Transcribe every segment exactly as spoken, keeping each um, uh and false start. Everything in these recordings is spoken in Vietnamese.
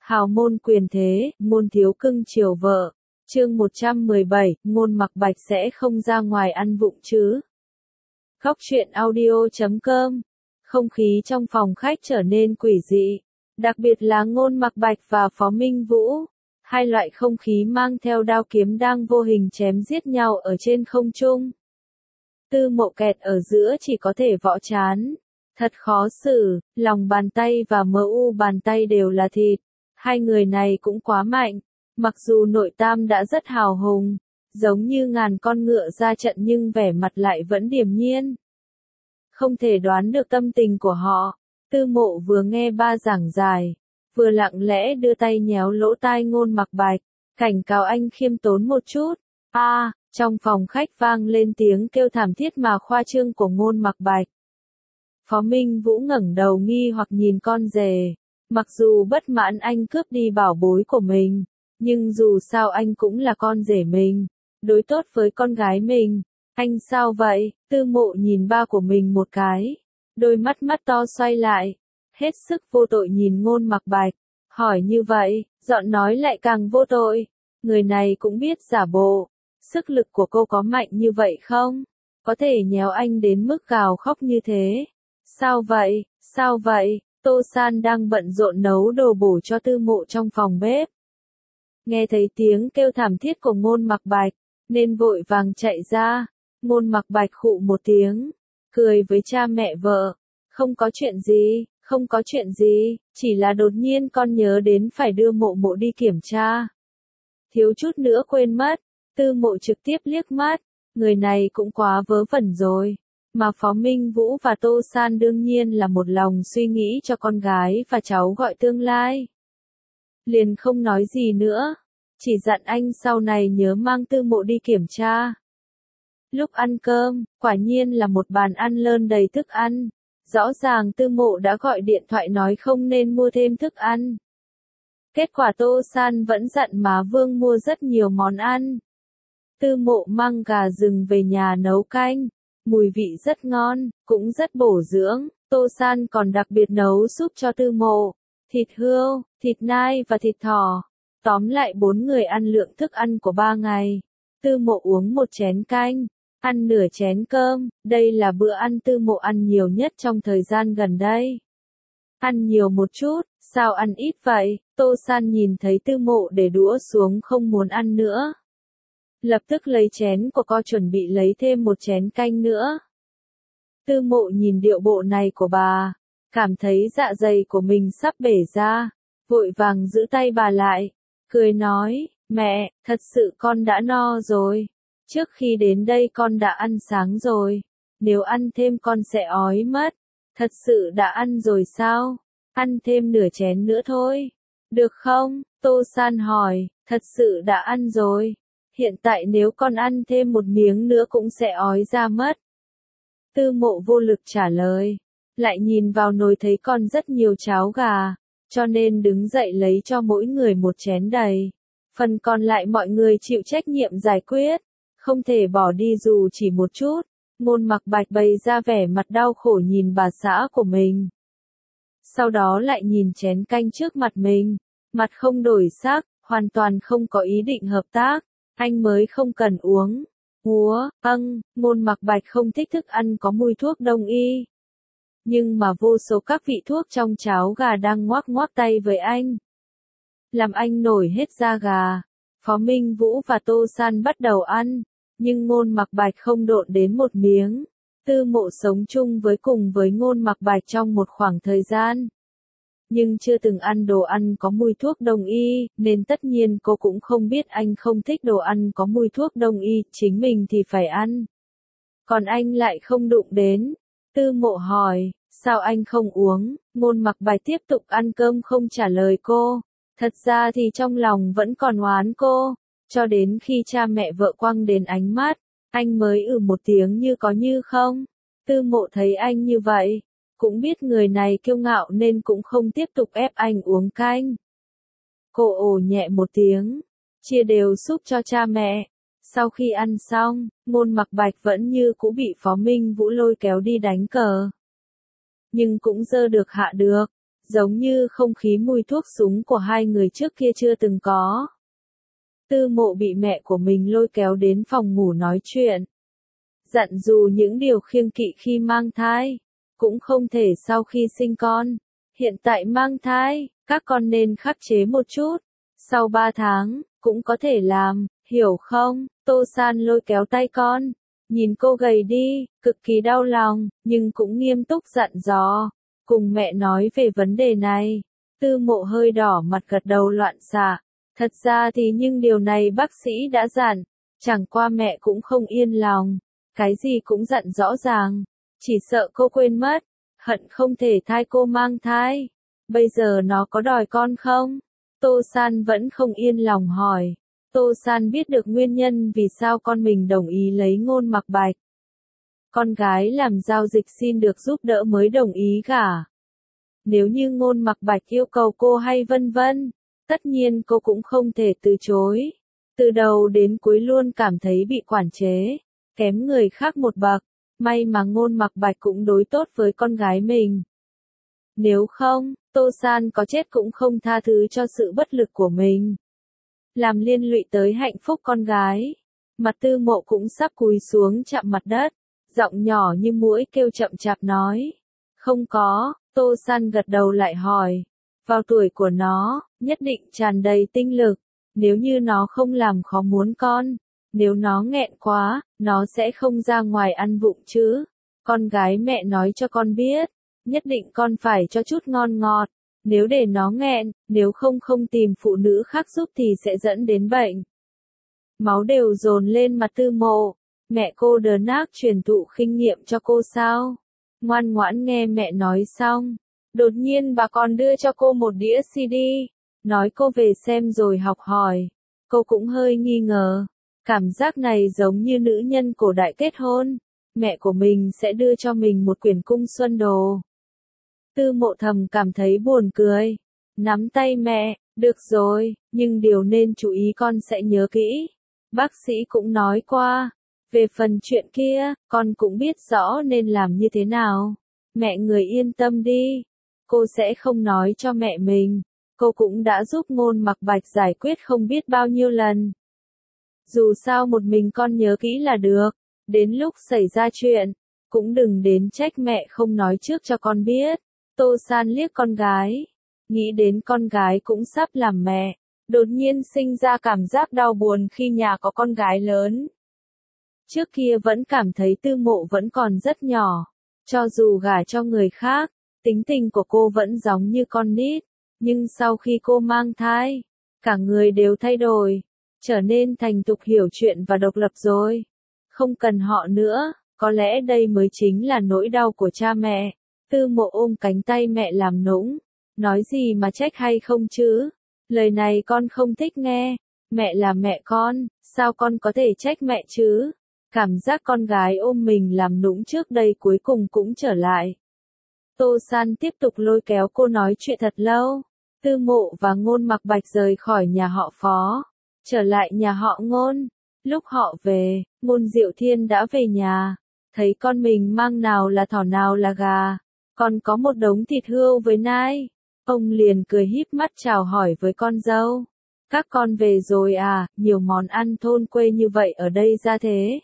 Hào môn quyền thế, ngôn thiếu cưng chiều vợ. Chương một trăm mười bảy, Ngôn Mặc Bạch sẽ không ra ngoài ăn vụng chứ. Góc truyện audio chấm com. Không khí trong phòng khách trở nên quỷ dị, đặc biệt là Ngôn Mặc Bạch và Phó Minh Vũ. Hai loại không khí mang theo đao kiếm đang vô hình chém giết nhau ở trên không trung. Tư Mộ kẹt ở giữa chỉ có thể võ chán. Thật khó xử, lòng bàn tay và mờ u bàn tay đều là thịt. Hai người này cũng quá mạnh. Mặc dù nội tam đã rất hào hùng, giống như ngàn con ngựa ra trận nhưng vẻ mặt lại vẫn điềm nhiên. Không thể đoán được tâm tình của họ. Tư Mộ vừa nghe ba giảng giải, vừa lặng lẽ đưa tay nhéo lỗ tai Ngôn Mặc Bạch, cảnh cáo anh khiêm tốn một chút. A, à, trong phòng khách vang lên tiếng kêu thảm thiết mà khoa trương của Ngôn Mặc Bạch. Phó Minh Vũ ngẩng đầu nghi hoặc nhìn con rể. Mặc dù bất mãn anh cướp đi bảo bối của mình, nhưng dù sao anh cũng là con rể mình, đối tốt với con gái mình. Anh sao vậy? Tư Mộ nhìn ba của mình một cái, đôi mắt mắt to xoay lại, hết sức vô tội nhìn Ngôn Mặc Bạch, hỏi như vậy, giọng nói lại càng vô tội. Người này cũng biết giả bộ, sức lực của cô có mạnh như vậy không? Có thể nhéo anh đến mức gào khóc như thế. Sao vậy? Sao vậy? Tô San đang bận rộn nấu đồ bổ cho Tư Mộ trong phòng bếp. Nghe thấy tiếng kêu thảm thiết của Ngôn Mặc Bạch, nên vội vàng chạy ra. Ngôn Mặc Bạch khụ một tiếng, cười với cha mẹ vợ. Không có chuyện gì, không có chuyện gì, chỉ là đột nhiên con nhớ đến phải đưa Mộ Mộ đi kiểm tra. Thiếu chút nữa quên mất. Tư Mộ trực tiếp liếc mắt, người này cũng quá vớ vẩn rồi. Mà Phó Minh Vũ và Tô San đương nhiên là một lòng suy nghĩ cho con gái và cháu gọi tương lai. Liền không nói gì nữa, chỉ dặn anh sau này nhớ mang Tư Mộ đi kiểm tra. Lúc ăn cơm, quả nhiên là một bàn ăn lơn đầy thức ăn. Rõ ràng Tư Mộ đã gọi điện thoại nói không nên mua thêm thức ăn. Kết quả Tô San vẫn dặn má Vương mua rất nhiều món ăn. Tư Mộ mang gà rừng về nhà nấu canh. Mùi vị rất ngon, cũng rất bổ dưỡng. Tô San còn đặc biệt nấu súp cho Tư Mộ. Thịt hươu, thịt nai và thịt thỏ. Tóm lại bốn người ăn lượng thức ăn của ba ngày. Tư Mộ uống một chén canh, ăn nửa chén cơm. Đây là bữa ăn Tư Mộ ăn nhiều nhất trong thời gian gần đây. Ăn nhiều một chút, sao ăn ít vậy? Tô San nhìn thấy Tư Mộ để đũa xuống không muốn ăn nữa. Lập tức lấy chén của con chuẩn bị lấy thêm một chén canh nữa. Tư Mộ nhìn điệu bộ này của bà, cảm thấy dạ dày của mình sắp bể ra, vội vàng giữ tay bà lại, cười nói, mẹ, thật sự con đã no rồi. Trước khi đến đây con đã ăn sáng rồi, nếu ăn thêm con sẽ ói mất. Thật sự đã ăn rồi sao? Ăn thêm nửa chén nữa thôi. Được không? Tô San hỏi, thật sự đã ăn rồi. Hiện tại nếu con ăn thêm một miếng nữa cũng sẽ ói ra mất. Tư Mộ vô lực trả lời. Lại nhìn vào nồi thấy còn rất nhiều cháo gà, cho nên đứng dậy lấy cho mỗi người một chén đầy. Phần còn lại mọi người chịu trách nhiệm giải quyết, không thể bỏ đi dù chỉ một chút. Ngôn Mặc Bạch bày ra vẻ mặt đau khổ nhìn bà xã của mình. Sau đó lại nhìn chén canh trước mặt mình, mặt không đổi sắc, hoàn toàn không có ý định hợp tác. Anh mới không cần uống. Úa, âng, Ngôn Mặc Bạch không thích thức ăn có mùi thuốc đông y. Nhưng mà vô số các vị thuốc trong cháo gà đang ngoác ngoác tay với anh. Làm anh nổi hết da gà. Phó Minh Vũ và Tô San bắt đầu ăn, nhưng Ngôn Mặc Bạch không độn đến một miếng. Tư Mộ sống chung với cùng với Ngôn Mặc Bạch trong một khoảng thời gian, nhưng chưa từng ăn đồ ăn có mùi thuốc đông y, nên tất nhiên cô cũng không biết anh không thích đồ ăn có mùi thuốc đông y, chính mình thì phải ăn. Còn anh lại không đụng đến. Tư Mộ hỏi, sao anh không uống? Ngôn Mặc Bạch tiếp tục ăn cơm không trả lời cô. Thật ra thì trong lòng vẫn còn oán cô, cho đến khi cha mẹ vợ quăng đến ánh mắt, anh mới ừ một tiếng như có như không. Tư Mộ thấy anh như vậy, cũng biết người này kiêu ngạo nên cũng không tiếp tục ép anh uống canh. Cô ồ nhẹ một tiếng, chia đều súp cho cha mẹ. Sau khi ăn xong, Ngôn Mặc Bạch vẫn như cũ bị Phó Minh Vũ lôi kéo đi đánh cờ. Nhưng cũng dơ được hạ được, giống như không khí mùi thuốc súng của hai người trước kia chưa từng có. Tư Mộ bị mẹ của mình lôi kéo đến phòng ngủ nói chuyện. Dặn dò những điều kiêng kỵ khi mang thai, cũng không thể sau khi sinh con. Hiện tại mang thai, các con nên khắc chế một chút. Sau ba tháng, cũng có thể làm, hiểu không? Tô San lôi kéo tay con. Nhìn cô gầy đi, cực kỳ đau lòng, nhưng cũng nghiêm túc dặn dò. Cùng mẹ nói về vấn đề này. Tư Mộ hơi đỏ mặt gật đầu loạn xạ. Thật ra thì nhưng điều này bác sĩ đã dặn. Chẳng qua mẹ cũng không yên lòng. Cái gì cũng dặn rõ ràng. Chỉ sợ cô quên mất. Hận không thể thai cô mang thai. Bây giờ nó có đòi con không? Tô San vẫn không yên lòng hỏi. Tô San biết được nguyên nhân vì sao con mình đồng ý lấy Ngôn Mặc Bạch. Con gái làm giao dịch xin được giúp đỡ mới đồng ý gả. Nếu như Ngôn Mặc Bạch yêu cầu cô hay vân vân, tất nhiên cô cũng không thể từ chối. Từ đầu đến cuối luôn cảm thấy bị quản chế, kém người khác một bậc. May mà Ngôn Mặc Bạch cũng đối tốt với con gái mình. Nếu không, Tô San có chết cũng không tha thứ cho sự bất lực của mình. Làm liên lụy tới hạnh phúc con gái. Mặt Tư Mộ cũng sắp cúi xuống chạm mặt đất. Giọng nhỏ như muỗi kêu chậm chạp nói. Không có, Tô San gật đầu lại hỏi. Vào tuổi của nó, nhất định tràn đầy tinh lực. Nếu như nó không làm khó muốn con. Nếu nó nghẹn quá, nó sẽ không ra ngoài ăn vụng chứ. Con gái mẹ nói cho con biết. Nhất định con phải cho chút ngon ngọt. Nếu để nó nghẹn, nếu không không tìm phụ nữ khác giúp thì sẽ dẫn đến bệnh. Máu đều dồn lên mặt Tư Mộ. Mẹ cô đờ nác truyền thụ kinh nghiệm cho cô sao? Ngoan ngoãn nghe mẹ nói xong. Đột nhiên bà còn đưa cho cô một đĩa xê đê. Nói cô về xem rồi học hỏi. Cô cũng hơi nghi ngờ. Cảm giác này giống như nữ nhân cổ đại kết hôn. Mẹ của mình sẽ đưa cho mình một quyển cung xuân đồ. Tư Mộ thầm cảm thấy buồn cười. Nắm tay mẹ, được rồi, nhưng điều nên chú ý con sẽ nhớ kỹ. Bác sĩ cũng nói qua. Về phần chuyện kia, con cũng biết rõ nên làm như thế nào. Mẹ người yên tâm đi. Cô sẽ không nói cho mẹ mình. Cô cũng đã giúp Ngôn Mặc Bạch giải quyết không biết bao nhiêu lần. Dù sao một mình con nhớ kỹ là được. Đến lúc xảy ra chuyện, cũng đừng đến trách mẹ không nói trước cho con biết. Tô San liếc con gái. Nghĩ đến con gái cũng sắp làm mẹ. Đột nhiên sinh ra cảm giác đau buồn khi nhà có con gái lớn. Trước kia vẫn cảm thấy Tư Mộ vẫn còn rất nhỏ. Cho dù gả cho người khác, tính tình của cô vẫn giống như con nít. Nhưng sau khi cô mang thai, cả người đều thay đổi. Trở nên thành thục hiểu chuyện và độc lập rồi. Không cần họ nữa, có lẽ đây mới chính là nỗi đau của cha mẹ. Tư Mộ ôm cánh tay mẹ làm nũng. Nói gì mà trách hay không chứ? Lời này con không thích nghe. Mẹ là mẹ con, sao con có thể trách mẹ chứ? Cảm giác con gái ôm mình làm nũng trước đây cuối cùng cũng trở lại. Tô San tiếp tục lôi kéo cô nói chuyện thật lâu. Tư Mộ và Ngôn Mặc Bạch rời khỏi nhà họ Phó. Trở lại nhà họ Ngôn. Lúc họ về, Ngôn Diệu Thiên đã về nhà. Thấy con mình mang nào là thỏ nào là gà. Còn có một đống thịt hươu với nai. Ông liền cười híp mắt chào hỏi với con dâu. Các con về rồi à, nhiều món ăn thôn quê như vậy ở đây ra thế.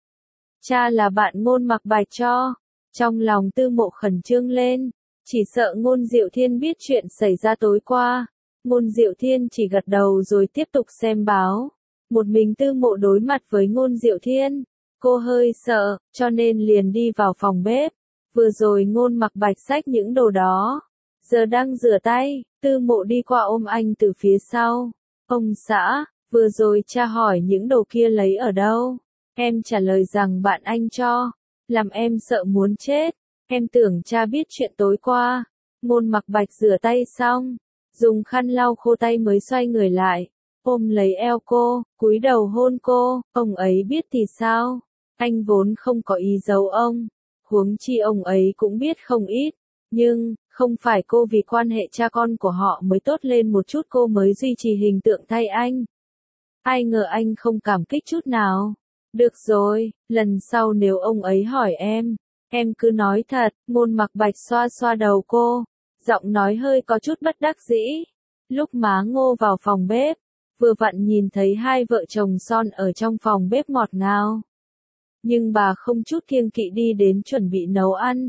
Cha là bạn Ngôn Mặc Bạch cho. Trong lòng Tư Mộ khẩn trương lên. Chỉ sợ Ngôn Diệu Thiên biết chuyện xảy ra tối qua. Ngôn Diệu Thiên chỉ gật đầu rồi tiếp tục xem báo. Một mình Tư Mộ đối mặt với Ngôn Diệu Thiên. Cô hơi sợ, cho nên liền đi vào phòng bếp. Vừa rồi Ngôn Mặc Bạch xách những đồ đó. Giờ đang rửa tay, Tư Mộ đi qua ôm anh từ phía sau. Ông xã, vừa rồi cha hỏi những đồ kia lấy ở đâu? Em trả lời rằng bạn anh cho. Làm em sợ muốn chết. Em tưởng cha biết chuyện tối qua. Ngôn Mặc Bạch rửa tay xong. Dùng khăn lau khô tay mới xoay người lại. Ôm lấy eo cô, cúi đầu hôn cô. Ông ấy biết thì sao? Anh vốn không có ý giấu ông. Huống chi ông ấy cũng biết không ít. Nhưng, không phải cô vì quan hệ cha con của họ mới tốt lên một chút cô mới duy trì hình tượng thay anh. Ai ngờ anh không cảm kích chút nào. Được rồi, lần sau nếu ông ấy hỏi em, em cứ nói thật. Ngôn Mặc Bạch xoa xoa đầu cô. giọng nói hơi có chút bất đắc dĩ. Lúc má Ngô vào phòng bếp, vừa vặn nhìn thấy hai vợ chồng son ở trong phòng bếp ngọt ngào. Nhưng bà không chút kiêng kỵ đi đến chuẩn bị nấu ăn.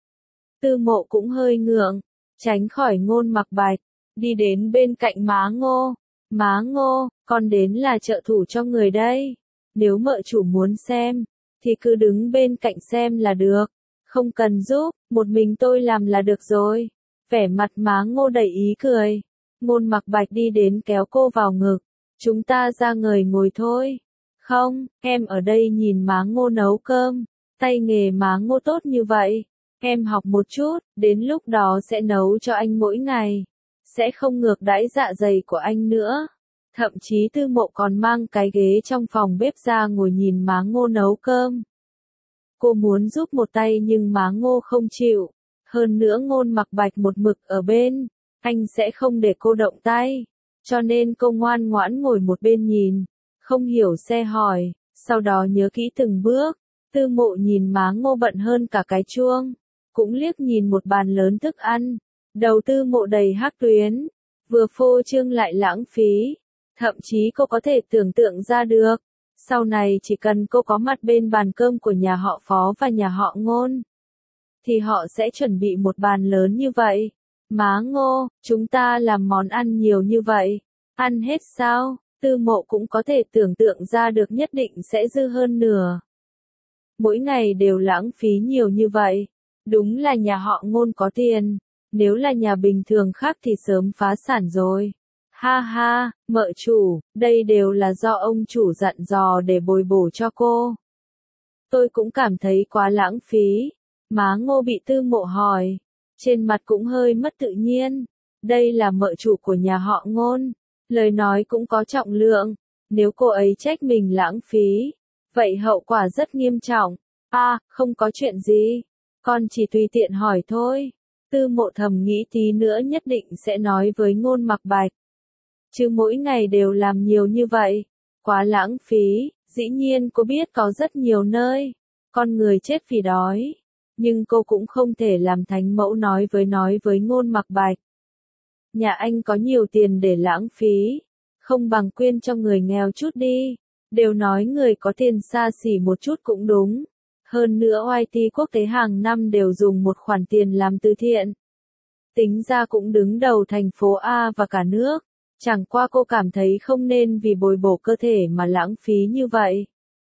Tư Mộ cũng hơi ngượng, tránh khỏi Ngôn Mặc Bạch, đi đến bên cạnh má Ngô. Má Ngô, con đến là trợ thủ cho người đây. Nếu mợ chủ muốn xem, thì cứ đứng bên cạnh xem là được. Không cần giúp, một mình tôi làm là được rồi. Vẻ mặt má Ngô đầy ý cười. Ngôn Mặc Bạch đi đến kéo cô vào ngực. Chúng ta ra ngời ngồi thôi. Không, em ở đây nhìn má Ngô nấu cơm. Tay nghề má Ngô tốt như vậy. Em học một chút, đến lúc đó sẽ nấu cho anh mỗi ngày. Sẽ không ngược đãi dạ dày của anh nữa. Thậm chí Tư Mộ còn mang cái ghế trong phòng bếp ra ngồi nhìn má Ngô nấu cơm. Cô muốn giúp một tay nhưng má Ngô không chịu. Hơn nữa Ngôn Mặc Bạch một mực ở bên, anh sẽ không để cô động tay. Cho nên cô ngoan ngoãn ngồi một bên nhìn, không hiểu xe hỏi, sau đó nhớ kỹ từng bước. Tư Mộ nhìn má Ngô bận hơn cả cái chuông, cũng liếc nhìn một bàn lớn thức ăn. Đầu Tư Mộ đầy hắc tuyến, vừa phô trương lại lãng phí. Thậm chí cô có thể tưởng tượng ra được, sau này chỉ cần cô có mặt bên bàn cơm của nhà họ Phó và nhà họ Ngôn, thì họ sẽ chuẩn bị một bàn lớn như vậy. Má Ngô, chúng ta làm món ăn nhiều như vậy, ăn hết sao? Tư Mộ cũng có thể tưởng tượng ra được nhất định sẽ dư hơn nửa. Mỗi ngày đều lãng phí nhiều như vậy, đúng là nhà họ Ngôn có tiền, nếu là nhà bình thường khác thì sớm phá sản rồi. Ha ha, mợ chủ, đây đều là do ông chủ dặn dò để bồi bổ cho cô. Tôi cũng cảm thấy quá lãng phí. Má Ngô bị Tư Mộ hỏi, trên mặt cũng hơi mất tự nhiên. Đây là mợ chủ của nhà họ Ngôn, lời nói cũng có trọng lượng. Nếu cô ấy trách mình lãng phí, vậy hậu quả rất nghiêm trọng. À, không có chuyện gì, con chỉ tùy tiện hỏi thôi. Tư Mộ thầm nghĩ tí nữa nhất định sẽ nói với Ngôn Mặc Bạch. Chứ mỗi ngày đều làm nhiều như vậy, quá lãng phí. Dĩ nhiên cô biết có rất nhiều nơi, con người chết vì đói. Nhưng cô cũng không thể làm thánh mẫu nói với nói với Ngôn Mặc Bạch. Nhà anh có nhiều tiền để lãng phí, không bằng quyên cho người nghèo chút đi. Đều nói người có tiền xa xỉ một chút cũng đúng. Hơn nữa o i tê quốc tế hàng năm đều dùng một khoản tiền làm từ thiện. Tính ra cũng đứng đầu thành phố A và cả nước. Chẳng qua cô cảm thấy không nên vì bồi bổ cơ thể mà lãng phí như vậy.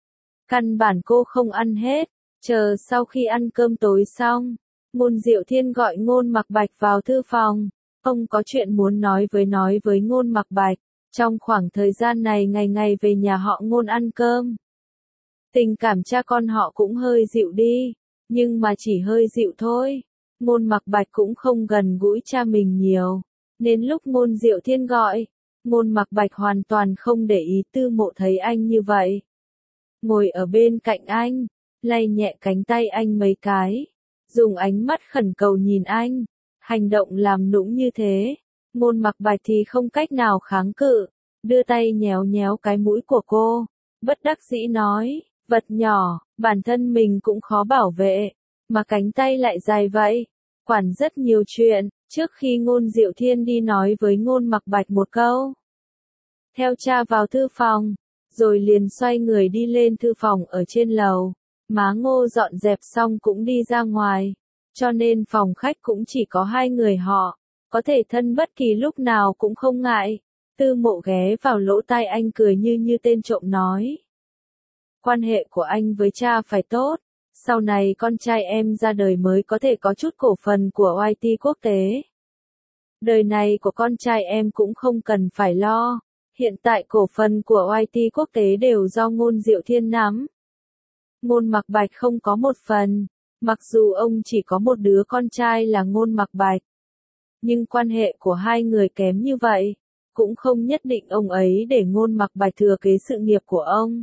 Căn bản cô không ăn hết. Chờ sau khi ăn cơm tối xong, Ngôn Diệu Thiên gọi Ngôn Mặc Bạch vào thư phòng. Ông có chuyện muốn nói với nói với Ngôn Mặc Bạch. Trong khoảng thời gian này ngày ngày về nhà họ Ngôn ăn cơm. Tình cảm cha con họ cũng hơi dịu đi, nhưng mà chỉ hơi dịu thôi. Ngôn Mặc Bạch cũng không gần gũi cha mình nhiều. Nên lúc Ngôn Diệu Thiên gọi, Ngôn Mặc Bạch hoàn toàn không để ý. Tư Mộ thấy anh như vậy, ngồi ở bên cạnh anh, lay nhẹ cánh tay anh mấy cái, dùng ánh mắt khẩn cầu nhìn anh. Hành động làm nũng như thế, Ngôn Mặc Bạch thì không cách nào kháng cự, đưa tay nhéo nhéo cái mũi của cô, bất đắc dĩ nói, vật nhỏ, bản thân mình cũng khó bảo vệ, mà cánh tay lại dài vậy, quản rất nhiều chuyện. Trước khi Ngôn Diệu Thiên đi nói với Ngôn Mặc Bạch một câu, theo cha vào thư phòng, rồi liền xoay người đi lên thư phòng ở trên lầu. Má Ngô dọn dẹp xong cũng đi ra ngoài, cho nên phòng khách cũng chỉ có hai người họ, có thể thân bất kỳ lúc nào cũng không ngại. Tư Mộ ghé vào lỗ tai anh cười như như tên trộm nói. Quan hệ của anh với cha phải tốt, sau này con trai em ra đời mới có thể có chút cổ phần của o i tê quốc tế. Đời này của con trai em cũng không cần phải lo, hiện tại cổ phần của o i tê quốc tế đều do Ngôn Diệu Thiên nắm. Ngôn Mặc Bạch không có một phần, mặc dù ông chỉ có một đứa con trai là Ngôn Mặc Bạch. Nhưng quan hệ của hai người kém như vậy, cũng không nhất định ông ấy để Ngôn Mặc Bạch thừa kế sự nghiệp của ông.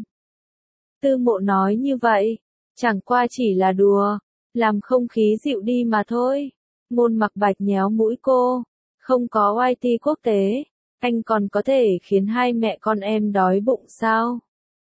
Tư Mộ nói như vậy, chẳng qua chỉ là đùa, làm không khí dịu đi mà thôi. Ngôn Mặc Bạch nhéo mũi cô, không có o i tê quốc tế, anh còn có thể khiến hai mẹ con em đói bụng sao?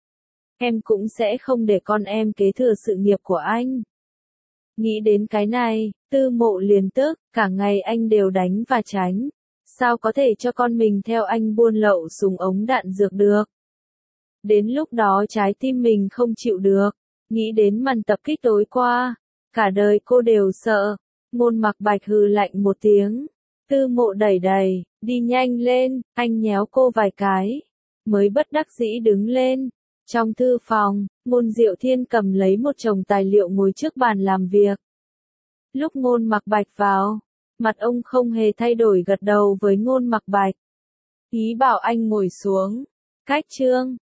Em cũng sẽ không để con em kế thừa sự nghiệp của anh. Nghĩ đến cái này, Tư Mộ liền tức, cả ngày anh đều đánh và tránh. Sao có thể cho con mình theo anh buôn lậu súng ống đạn dược được? Đến lúc đó trái tim mình không chịu được. Nghĩ đến màn tập kích tối qua. Cả đời cô đều sợ. Ngôn Mặc Bạch hừ lạnh một tiếng. Tư Mộ đẩy đẩy, đi nhanh lên, anh nhéo cô vài cái. Mới bất đắc dĩ đứng lên. Trong thư phòng, Ngôn Diệu Thiên cầm lấy một chồng tài liệu ngồi trước bàn làm việc. Lúc Ngôn Mặc Bạch vào, mặt ông không hề thay đổi, gật đầu với Ngôn Mặc Bạch. Ý bảo anh ngồi xuống. Cách chương